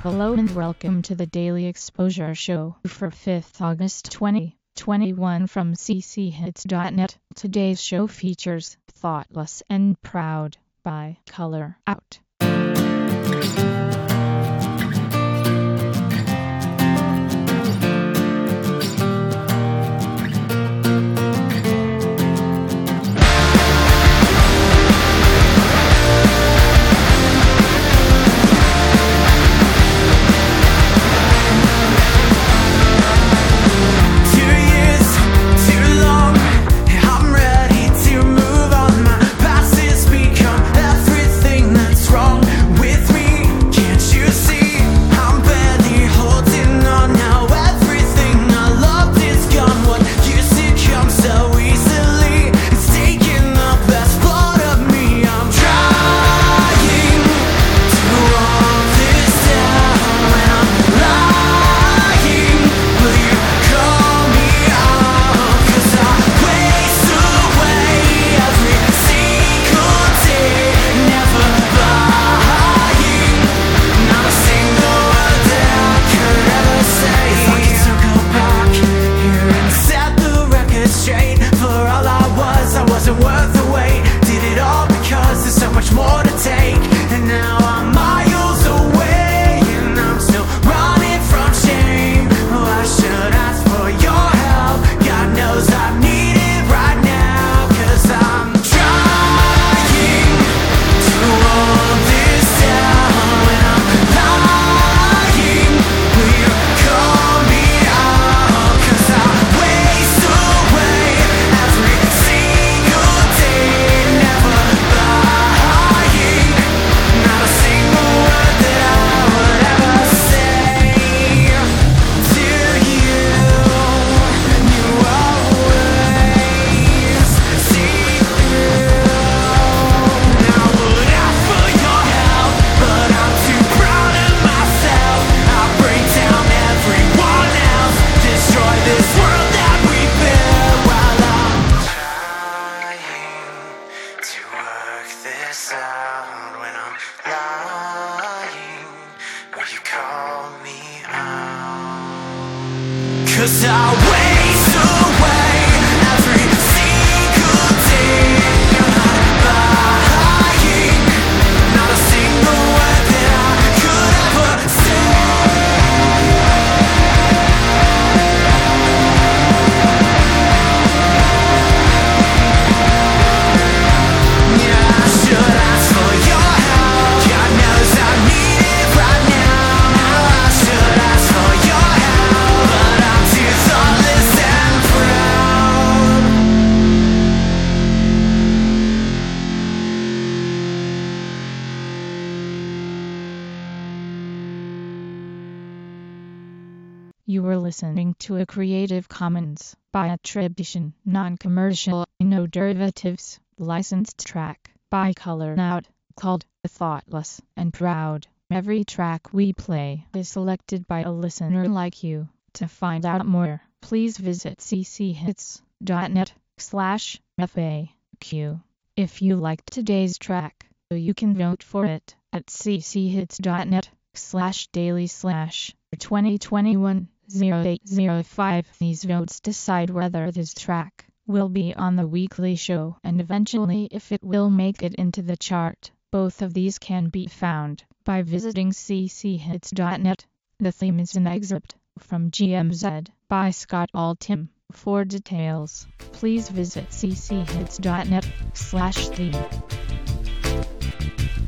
Hello and welcome to the Daily Exposure Show for 5th August 2021 from cchits.net. Today's show features Thoughtless and Proud by Color Out. Cause I waste away every single day. I'm not buying, not a single word that I could ever say. Yeah, I should ask for your help. God knows I need it right now. I should ask for your help, but I'm too thoughtless and proud. You were listening to a Creative Commons by attribution, non-commercial, no derivatives, licensed track by Color Out, called Thoughtless and Proud. Every track we play is selected by a listener like you. To find out more, please visit cchits.net/FAQ. If you liked today's track, you can vote for it at cchits.net/daily/2021-0805. These votes decide whether this track will be on the weekly show and eventually if it will make it into the chart. Both of these can be found by visiting cchits.net. The theme is an excerpt from GMZ by Scott Altham. For details, please visit cchits.net/theme.